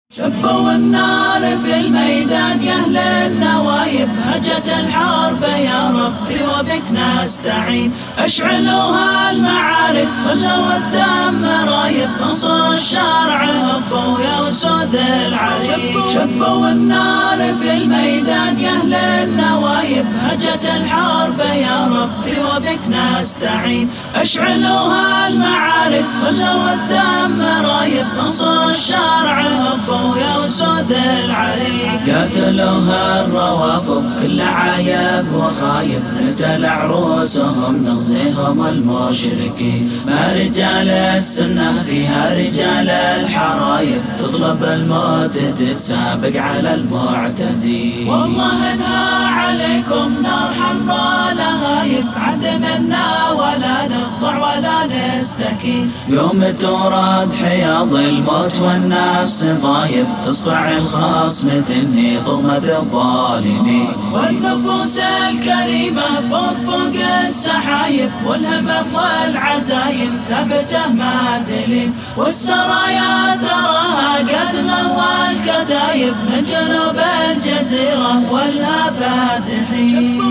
شبوا النار في الميدان يا أهل النوايب، هجت الحرب يا ربي وبك نستعين. اشعلوها المعارك خلوا الدم رايب، انصر الشرع هبوا يا أسود العريق. شبوا النار في الميدان يا أهل النوايب، هجت الحرب يا ربي وبك نستعين. اشعلوها المعارك خلوا الدم رايب، انصر الشرع هبوا يا أسود العريق. قاتلوها الروافض كل عايب وخايب، نتلع رؤوسهم نغزيهم المشركين. ما رجال السنة فيها رجال الحرايب، تطلب الموت تتسابق على المعتدين. والله انها عليكم نار حمراء لهايب، عد منا ولا نخضع ولا نستكين. يوم تورد حياض الموت والنفس ضايب، تصفع الخصم تنهي ضغمة الظالمين. والنفوس الكريمة فوق السحايب، والهمم والعزايم ثبته ما تلين. والسرايا تراها قدمه والكتايب، من جنوب الجزيرة والها فاتحين.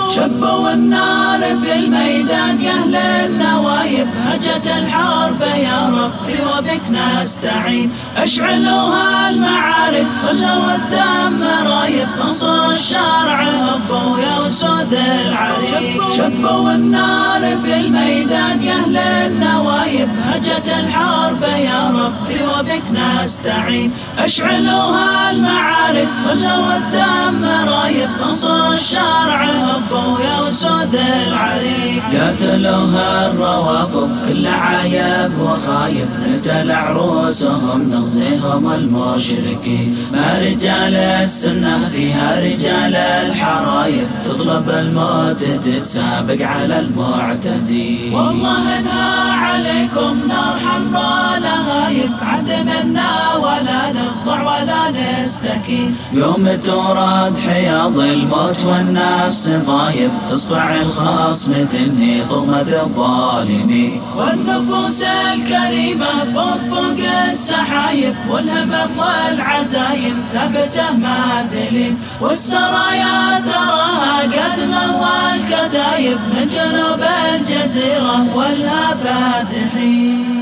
شبوا النار في الميدان يا أهل النوايب، هجت الحرب يا ربي وبك نستعين. اشعلوها المعارك خلوا الدم رايب، انصر الشرع هبوا يا أسود العريق. شبوا النار في الميدان يا أهل النوايب، هجت الحرب يا ربي وبك نستعين. اشعلوها المعارك خلوا الدم رايب، انصر الشرع هبوا يا أسود العريق. قاتلوها الروافض كل عايب وخايب، نتلع رؤوسهم نغزيهم المشركين. ما رجال السنة فيها رجال الحرايب، تطلب الموت تتسابق على المعتدين. والله انها عليكم نار حمراء لهايب، عد منا ولا نخضع ولا نستكين. يوم تورد حياض الموت والنفس ضايب، تصفع الخصم تنهي ضغمة الظالمين. والنفوس الكريمة فوق السحايب، والهمم والعزايم ثبته ما تلين. والسرايا تراها قدمه والكتايب، من جنوب الجزيرة والها فاتحين.